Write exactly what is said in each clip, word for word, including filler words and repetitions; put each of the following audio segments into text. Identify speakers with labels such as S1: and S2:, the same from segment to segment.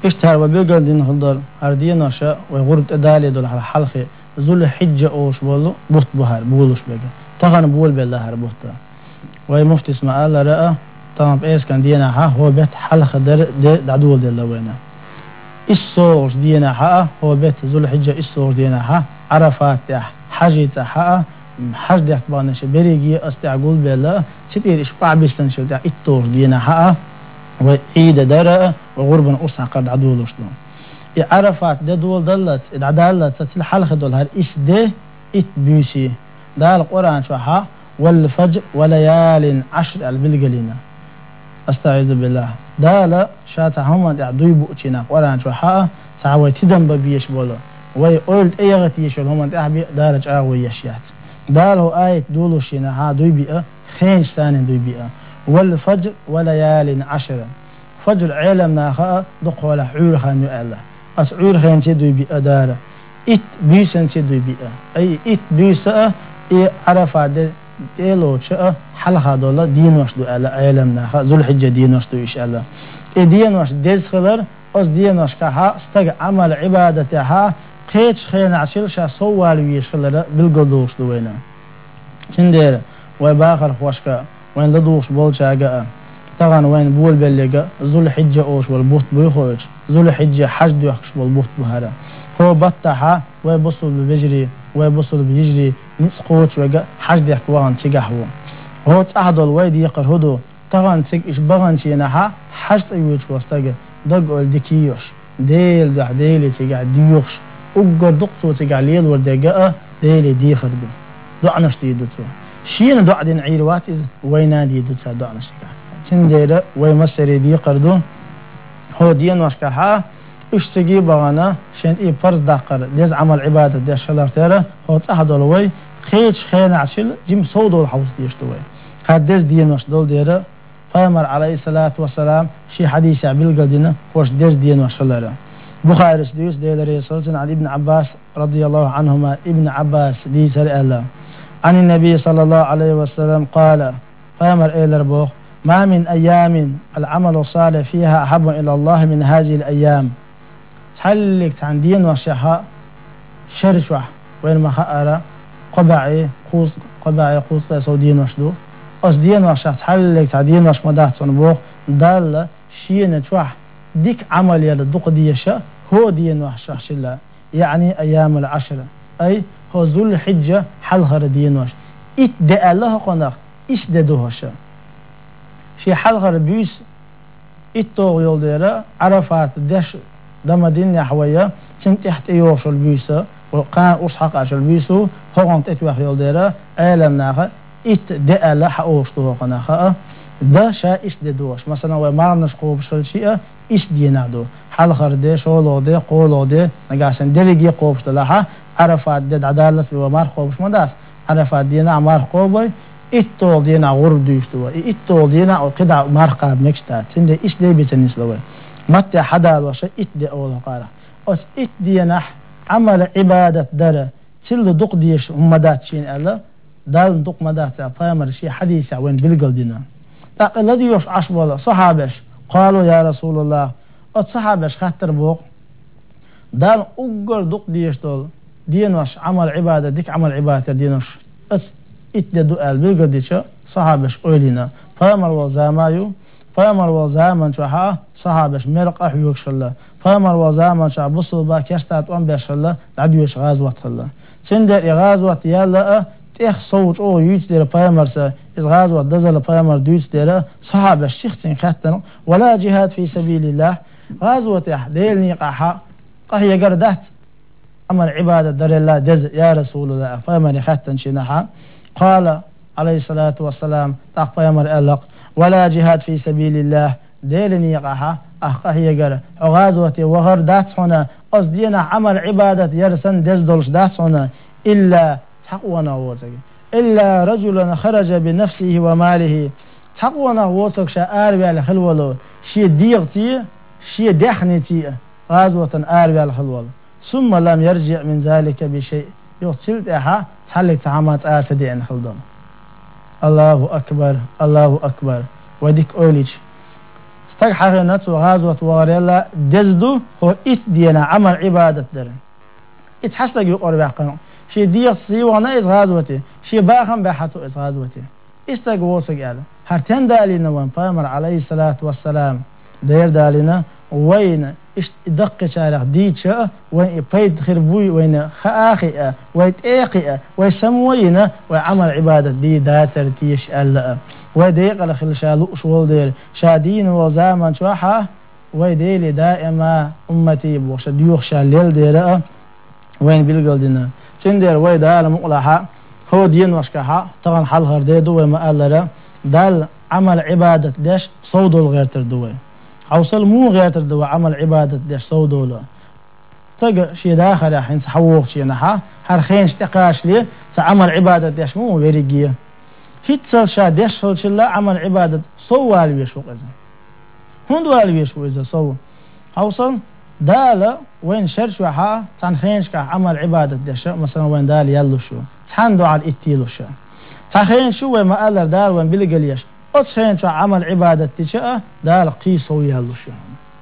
S1: اشتهر وبيقل دين خلدر هردين وشا وغرد أدالي دول على حلقة ذو الحجة أوش بولو بوت بهار بولوش بيجا تغن بول بالله هر بوتا ومفتي اسمع الله رأى طبعا بإيس كان دينا ها هو بيت حلقة در دعدول دي الله وينا الصور دينا ها هو بيت ذو الحجة الصور دينا ها عرفات تح حاجة تح حاج ديك بانش بريجي استعقول بالله ستير إشبع بيستنشل تاع التور دينا ها وعيد درة وغربنا أصلا قد عدول وشلون عرفات ده دول دلت العدالة تتل حلقة دول هر إس ده إت بيسي ده القرآن شوحا والفجر وليال عشر البلقلينا استعيذ بالله ده لا شاتا هم يعدوي بؤتنا قرآن شوحا تعوي تدن ببيش بولا وي قلت اي غتيش هم تعبي دارج اغوي يشيات ده له آية دولو شينا ها دوي بيئة خين ثاني دوي بيئة والفجر وليال عشر فجر علمنا خا دق ولا عور خان يؤله أس عور خان تدوي بيئة دارة إت بيسن تدوي بيئة أي إت بيسة إي عرفة ده إلو شاء حلقة دولا دين وش دو ألا علمنا خا ذو الحجة دين وش دو إيش ألا إي دين وش دز خبر أس دين وش كها استج عمل عبادتها قيتش خين عشيل شا صوال ويش خلرا بالقدوش دوينا شندير وباخر خوشكا وين لدوش بول شاقا طبعا وين بول بلقا ذو الحجة أوش والبوت بيخوش ذو الحجة حج دو يخش والبوت بهارا هو بطحا ويبصل ببجري ويبصل بيجري نسقوش وقا حج دو يحكوان تيقحو هو تأهدو الويد يقر هدو طبعا تيق إش بغان شيناها حج تأيوش وستاقا دقو الدكيوش ديل دح ديلي تيقع ديوش أقر دقتو تيقع ليل وردقاء ديلي دي خردو دعنش ديدوتو شين دع دين عيروات وينا ديدوتو دعنش تيقع تندير ويمسري دي قردو هو دين وشكها اشتقي بغانا شين اي فرز داقر ديز عمل عبادة دي شلر تيرا هو تأهدو الوي خيش خين عشل جيم صودو الحوص ديشتوي هاد ديز دين وش دول ديرا فامر عليه الصلاة والسلام شي حديث عبيل قدنا وش ديز دين وشلر بخاري سديوس ديل ريسولتن عن ابن عباس رضي الله عنهما ابن عباس دي سر الله عن النبي صلى الله عليه وسلم قال فامر إيلر بوخ ما من أيام العمل الصالح فيها أحب إلى الله من هذه الأيام تحلق عن دين وشحاء شرشوح وين ما خأر قبعي قوس قبعي قوس سو دين وشدو أس دين وشح تحلق عن دين وش مدات صنبوخ دال شين شوح ديك عمل يلا دوق ديشا هو دين وشح شلا يعني أيام العشرة أي هو ذو الحجة حلغر دين وش إتدأ الله قناق إيش ددوهشا شي حلغر بيس إتوغ يولديرا عرفات دش دم دين يحويا سنت تحت يوش البيسا وقان أصحق عش البيسو هو أنت تتوخ يولديرا أعلم ناخا إتدأ الله حقوشتوه قناخا ده شا إيش ددوش مثلا ومارنش قوب شل شيء إيش دينادو حلغر دي شولو دي قولو دي نقاسن دريقي قوبش دلاحا عرفات دد عدالة ومار قوبش مداس عرفات دينا عمار قوبي إتول دينا غرب ديشتوا إتول دينا أو قدع مرقاب نكشتا تندي إيش دي بيتنس لوي متى حدا وشا إت دي أول قارة أس إت دينا عمل عبادة دارة تل دق ديش مدات شين ألا دال دق مدات فامر شي حديث وين بلقل دينا الذي يوش عشبولا صحابش قالوا يا رسول الله أت صحابش خاطر بوق دال أقر دق ديش دول دينوش عمل عبادة ديك عمل عبادة دينوش أس إتدو قال بلقل ديشا صحابش أولينا فامر وزامايو فامر وزامان شوحا صحابش مرق أحيوكش الله فامر وزامان شوحا بصل باك يشتات وان بيش الله لعديوش غازوة الله سندر غازوة يالا تيخ صوت او يوش دير فامرسا إذ غازوة دزل فامر دوش دير صحابش شيختين خاتن ولا جهاد في سبيل الله غازوة يحديلني قاحا قهي قردات عمل عبادة در الله دز يا رسول الله فامر خاتن شنحا قال عليه الصلاة والسلام تاق فامر ألق ولا جهاد في سبيل الله ديلني قاحا أخقهي قر غازوة وغر دات هنا أصدينا عمل عبادة يرسن دز دولش دات هنا إلا تقوانا ووتك إلا رجل خرج بنفسه وماله تقوانا ووتك شاء على خلوله شي ديغتي شي دخنتي غازوة آربي على خلوله ثم لم يرجع من ذلك بشيء يغتلت أحا تحلق تعامات آت دين خلدون الله أكبر الله أكبر وديك أوليج تك حقنات وغازوة وغريلا دزدو هو إت دينا عمل عبادة درن إت حسلق يقر بحقنا شي ديق سيوانا إز غازوتي شي باخم بحثو إز غازوتي استقوصك على هرتين دالينا وان بامر عليه الصلاة والسلام دير دالينا وين دق شارع ديتشا وين بيد خربوي وين خاخئة وين ايقئة وين سموينا وعمل عبادة دي داتر تيش ألا ويديق لخل شالو شوال دير شادين وزامن شوحا ويديلي دائما أمتي بوش ديوخ شاليل دير وين بيلقل دينا تندير ويدا لمقلحا هو دين وشكحا طبعا حال هرديدو وما قال دال عمل عبادة ديش صودو الغير تردوي حوصل مو غير تردوي عمل عبادة ديش صودو له تق شي داخل حين تحوق شي نحا هرخينش تقاش لي تعمل عبادة ديش مو بيريقية هيتسل شا ديش فلشلا عمل عبادة صو والويش وقزا هند والويش وقزا صو حوصل دالة وين شرش وحا تنخينش كا عمل عبادة ديش مثلا وين دال يلو شو تحندو على الاتيلو شا تخين شو وما قال دال وين بلقليش أتخين شو عمل عبادة تشاء دال قيسو يلو شو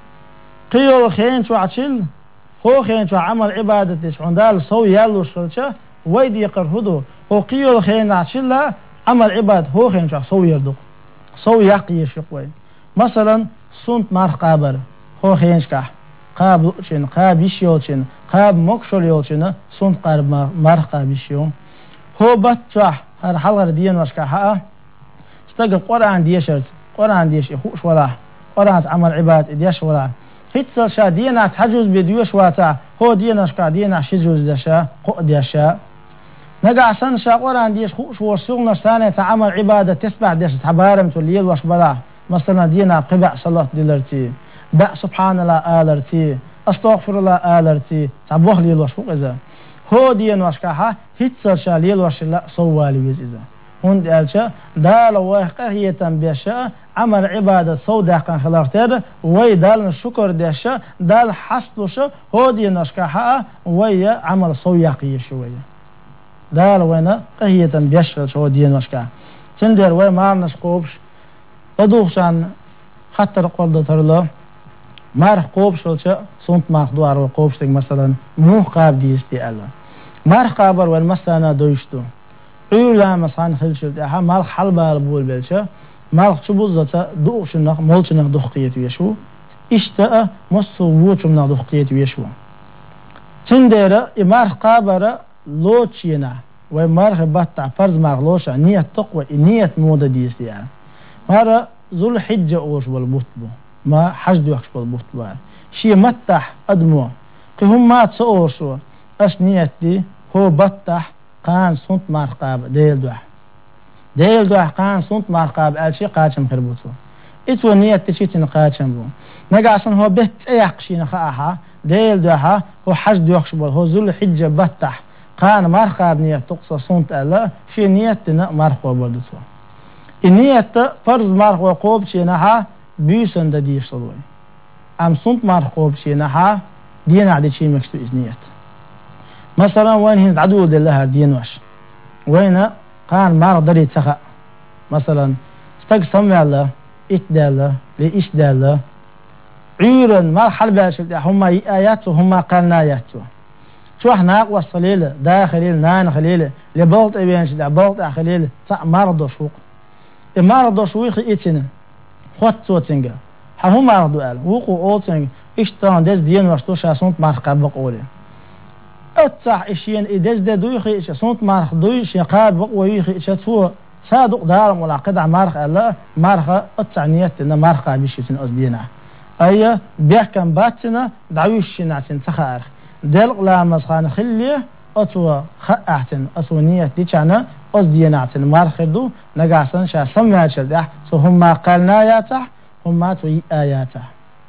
S1: قيو خين شو عشل هو خين شو عمل عبادة تشعون دال صو يلو شو شا ويدي يقرهدو هو قيو خين عشل عمل عبادة هو خين شو صو يردو صو يقي شقوي مثلا صنت مار قابر هو خين شكا قاب لوشين قاب يشيوشين قاب مكشول يوشين صنت قارب مار قاب يشيو هو بتشح هر حلقة دين وشكا حقا استقل قرآن ديشرت قرآن ديش يخوش ولا قرآن عمل عباد ديش ولا هيتسل شا دينا تحجز بديوش واتا هو دينا شكا دينا شجوز دشا قو ديشا نقع سن شا قرآن ديش خوش ورسوغنا سانة تعمل عبادة تسبع ديش تحبارم توليل وش بلا مثلا دينا قبع صلاة دلرتي بع سبحان الله آلرتي استغفر الله آلرتي تعبوه ليل وش فوق إذا هو دين وشكاها هيتسر شاليل وشلا صوالي ويزيزا هند ألشا دال وحقه هي تنبيشا عمل عبادة صودا كان خلافتر وي دال الشكر ديشا دال حسلوشا هو دين وشكاها وي عمل صوياقي شوية دال وينا قهية تنبيشا شو دين وشكاها تندر وي مارنش قوبش تدوخشان خطر قلد ترلا مارخ قوبش ولشا صنت مارخ دوار وقوبش مثلا مو قاب ديستي ألا مارخ قابر والمسانا دوشتو عيولا مسان خلشت اها مارخ حلبا البول بلشا مارخ شبوزتا دوشنق مولشنق دخقيت ويشو اشتا مصو ووشنق دخقيت ويشو تنديرا مارخ قابر لوتشينا ومارخ بطع فرز مارخ لوشا نية تقوى نية مودة ديستي ألا مارا ذو الحجة اوش بالبطبو ما حجد وحش بالبطبو شي متح أدمو قهم ما تسوشو أش نيتي هو بطح قان صنت مارقاب ديل دوح ديل دوح قان صنت مارقاب ألشي قاچم خربوتو إتو نيتي شيتن قاچم بو نقاسن هو بيت ايقشي نخاها ديل دوحا هو حجد وحش بال هو ذو الحجة بطح قان مارقاب نيت تقصى صنت ألا شي نيتنا مارقوا بردتو النيت فرض مارقوا قوب شي نحا بيسن دا ديش صدوي أم صنت مارقوا بشي نحا دين عدي شي مكشتو إذنيت مثلا وين هند عدو دلها دين وش وين قان مار دري تخا مثلا استق سمع الله إت دالله لإيش دالله عيرا مار حلبة شلت هم آيات وهم قالنا آيات شو احنا أقوى الصليلة دا خليل نان خليل لبلط أبين شلت بلط خليل تع مرض وشوق مرض وشوق إتنا خط صوتينجا هم مرضو قال وقو أوتينج إشتان دز دين وش تو شاسونت مرقب بقولي أتصح إشيان إدز ده دويخي إشي صنت مارخ دويش يقاد بقويخي إشي تو صادق دارم ولا قدع مارخ ألا مارخ أتصح نيت إن مارخ بيشيتن أزدينا أي بيحكم باتنا دعويش نعتن تخارخ دلق لا مسخان خليه أتوا خأعتن أتوا نيت دي كان أزدينا عتن مارخ دو نقاسن شا سمع شلدح سو هما قالنا ياتح هما توي آياته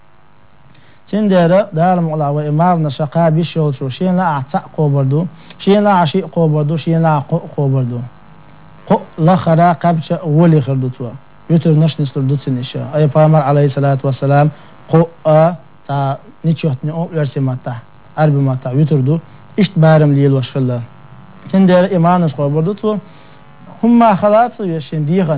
S1: تندر دار مغلا وإمار نشقا بيشول شو شين لا أعتق قوبردو شين لا عشيق قوبردو شين لا قوبردو قو لا خرا قبش ولي خردو توا يوتر نش نسر دوتسن إشياء أي بامر عليه الصلاة والسلام قو أ تا نيشوتني أو يرسي ماتا عربي ماتا يوتر دو إشت بارم ليل وش الله تندر إمار نش قوبردو توا هم خلاص يشين ديغنا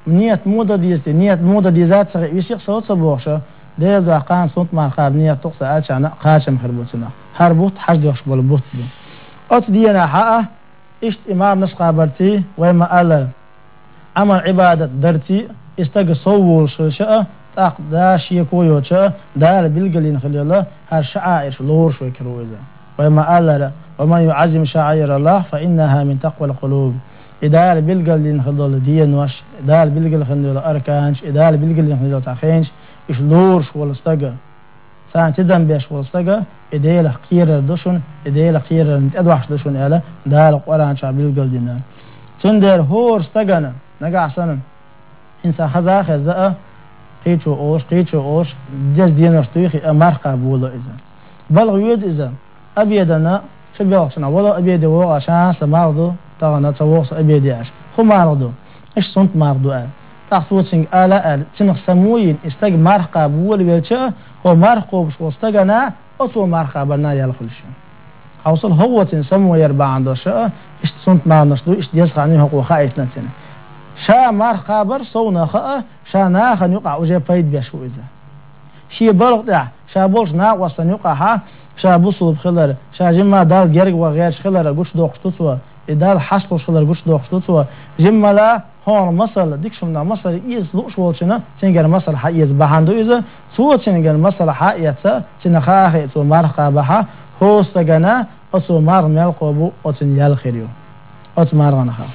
S1: niyet moda diyesti niyet moda diyezat sağı yesik saat sabahşa deyil de qan sunt marqab niyet toqsa açana qaşam xirbutsuna har but haj yox bol but ot diyana ha ish imam nasqabarti wa ma ala amal ibadat darti istag sawul sha taq dash yakoyocha dal bilgalin khilala har sha'air lor shoy kiroza wa ma ala wa man yu'azzim sha'air Allah fa innaha min taqwa alqulub idal bilgalin khilala diyan wash idal bilgal khilala arkanch idal bilgalin khilala taqinch ish lor shol istaga سانتدم بيش ولستجا إديل خير الدشون إديل خير أدوحش دشون إله دال قرآن شعبيل قلدنا تندر هور استجنا نجع سنة إنسان خزا خزاء قيتشو أوش قيتشو أوش جز دين رستويخي أمرقة بولا إذا بلغ يود إذا أبيدنا شو بيوقشنا ولا أبيد وقع عشان سمارضو تغنى توقص أبيد يعش خو مارضو إيش صنت مارضو قال تحصوتشنج آلا قال تنخ سموين استج مرقة بولا بيلشة هو مرقوب شو استجنا أتو مرقة برنا يالخلش حوصل هو تنسمو يربع عنده شاء إيش صنت ما نشدو إيش يسخ عنه هو خايف نتنا شا مرقة بر صونا خاء شا ناخن يقع وجه فايد بيشو إذا شي بلغ ده شا بولش ناق وصل يقع ها شا بوصل بخلر شا جمع دال جرج وغير خلر قش دوق تطوى دال حشل خلر قش دوق تطوى جمع لا هون مصل ديك شو من مصل إيز لوش والشنا تنجر مصل حيز بحندو إذا سوى تنجر مصل حياتها تنخاخي تو مرقة بها هو استجنا أتو مار ملقبو أتن يالخيريو أت مارغنها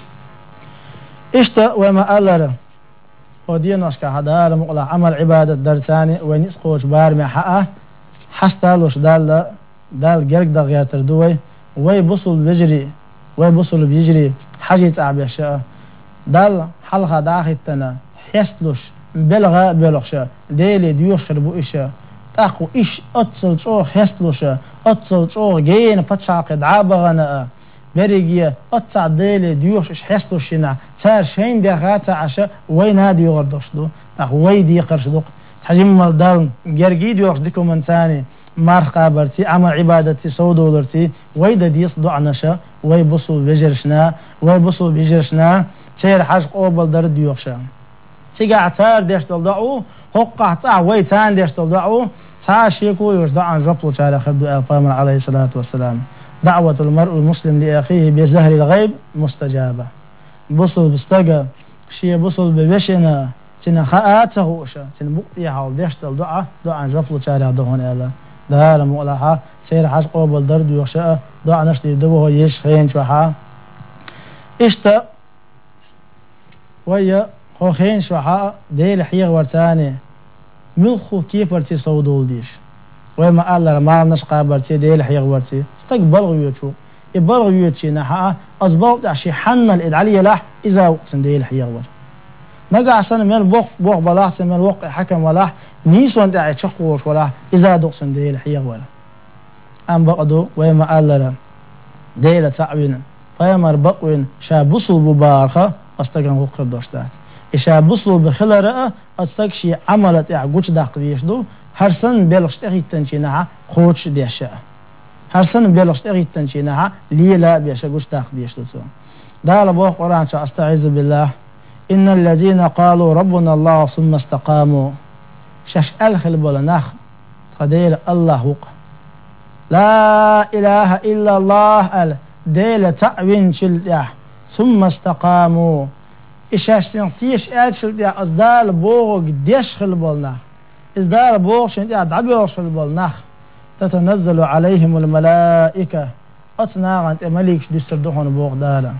S1: إشتا وما ألره وديناش كهذا مقلع عمل عبادة درتاني ونسقوش بارمي حقه حستالوش دال دال جرق دغيا تردوي ويبصل بيجري ويبصل بيجري حاجة تعب يشاء دال حلقة داخلتنا حسلوش بلغة بلغشة ديلي ديوش خربو إشا تاقو إش أتصل شو حسلوش أتصل شو جين فتشاق دعابغنا بريجيا أتصع ديلي ديوش إش حسلوشنا صار شين دغاتا عشا وين هادي يغردوشدو تاقو ويدي قرشدوق تحجم الدال جرجي ديوش ديكو من ثاني مرقة برتي عمل عبادتي سودو درتي ويدا ديس دعنشا ويبصل بجرشنا ويبصل بجرشنا سير حاج قوبل درد ديوخشا تيجا عتار ديش تلدعو هقع تاع ويتان ديش تلدعو تاع شيكو يوجد عن جبلو تعالى خبدو القامر عليه الصلاة والسلام دعوة المرء المسلم لأخيه بزهر الغيب مستجابة بصل بستجا شي بصل ببشنا تنا خاءاته وشا تنا بقيها وديش تلدعو دعا عن جبلو تعالى دهون إلا دهار مؤلحة سير حاج قوبل درد ديوخشا دعا نشتي دوه يش خين شوحا اشتا ويا خوخين شوحاء ديل حيغ ورتاني ملخو كيف برتي صودول ديش ويما قال ما نشقى برتي ديل حيغ ورتي استقبل غيوتشو يبل غيوتشي نحاء أصبوط عشي حنا الإدعالية لاح إذا وقسن ديل حيغ ور نقع سنة من بوق بوق بلاح سنة من وقع حكم ولاح نيسوان داعي تشقوش ولاح إذا دوقسن ديل حيغ ور أم بقدو ويما قال ديل تعوين فيمر بقوين شابوصل ببارخة أستقن وقر دوشتات إشا بوصل بخلرة أستقشي عملت إعقوش داق ديشدو هرسن بلغشت أغي تنشينها خوش ديشا هرسن بلغشت أغي تنشينها ليلا بيشا قوش داق ديشدو دال بوه قرآن شا أستعيذ بالله إن الذين قالوا ربنا الله ثم استقاموا شاش ألخل بولناخ تخديل الله وق لا إله إلا الله أل ديل تعوين شلتح ثم استقاموا إشاشتين تيش آل شلتح أزدال بوغ ديش خلبولنا إزدال بوغ شلتح دعبير خلبولنا تتنزل عليهم الملائكة أتناغن مليك ديستردوحون بوغ دالا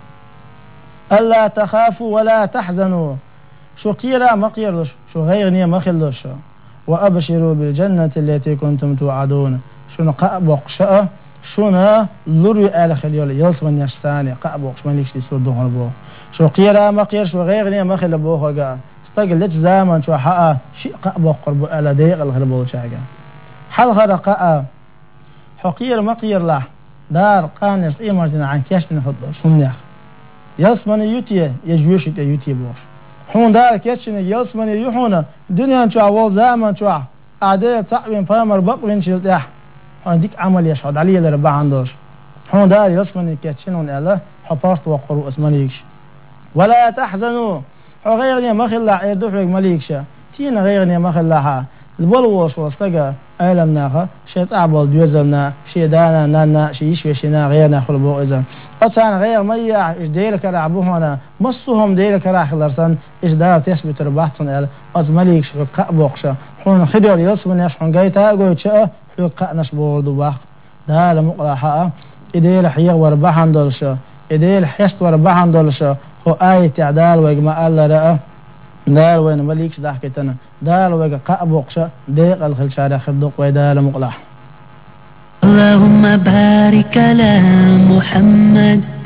S1: ألا تخافوا ولا تحزنوا شو قيرا ما قيرلوش شو غيرني ما خلوش وأبشروا بالجنة التي كنتم توعدون شو نقا بوغ شونا لوري آل خليول يلسمن يشتاني قابوش ماليش دي سور دوهن بوغ شو قيرا ما قير شو غيرني ما خل بوغ قا استقل لج زمان شو حقا شي قابوغ قربو آل ديق الخل بوغ شاقا حل غرقا حقير ما قير له دار قانس اي مرتين عن كاش من فضل شو منيخ يلسمن يوتيه يجوش يوتيه بوغ حون دار كاش يلسمن يوحونا دنيا شو عوال زمان شو أعداء تعوين فامر بقوين شلتاح ديك عمل يشهد عليه لربع عندوش حون دار يسمن كاتشنون الله حفاظت وقروا اسمنيكش ولا تحزنوا حو غيرني ما خلا يردوح لك مليكشا تينا غيرني ما خلاها البلوش وستجا ألمناها شيء تعبال دوزلنا شيء دانا نانا شيء يشوي شينا غيرنا خلبو إذا أتانا غير مية إيش ديلك رعبوهنا مصهم ديلك راح لرسن إيش دار تثبت رباحتن ال أز مليك شو كأبوقشة حون خدر يلسون يش حون جيتا قوي شاء حو كأنش بوردو باخ ده لمقلاحة إديل حيق وربحان دولشة إديل حست وربحان دولشة هو آية تعدال ويجمع الله رأى دال وين مليكش ضحكتنا دال ويجا قابوقشة ديق الخلشارة خدق ويدال مقلاح.
S2: اللهم بارك على محمد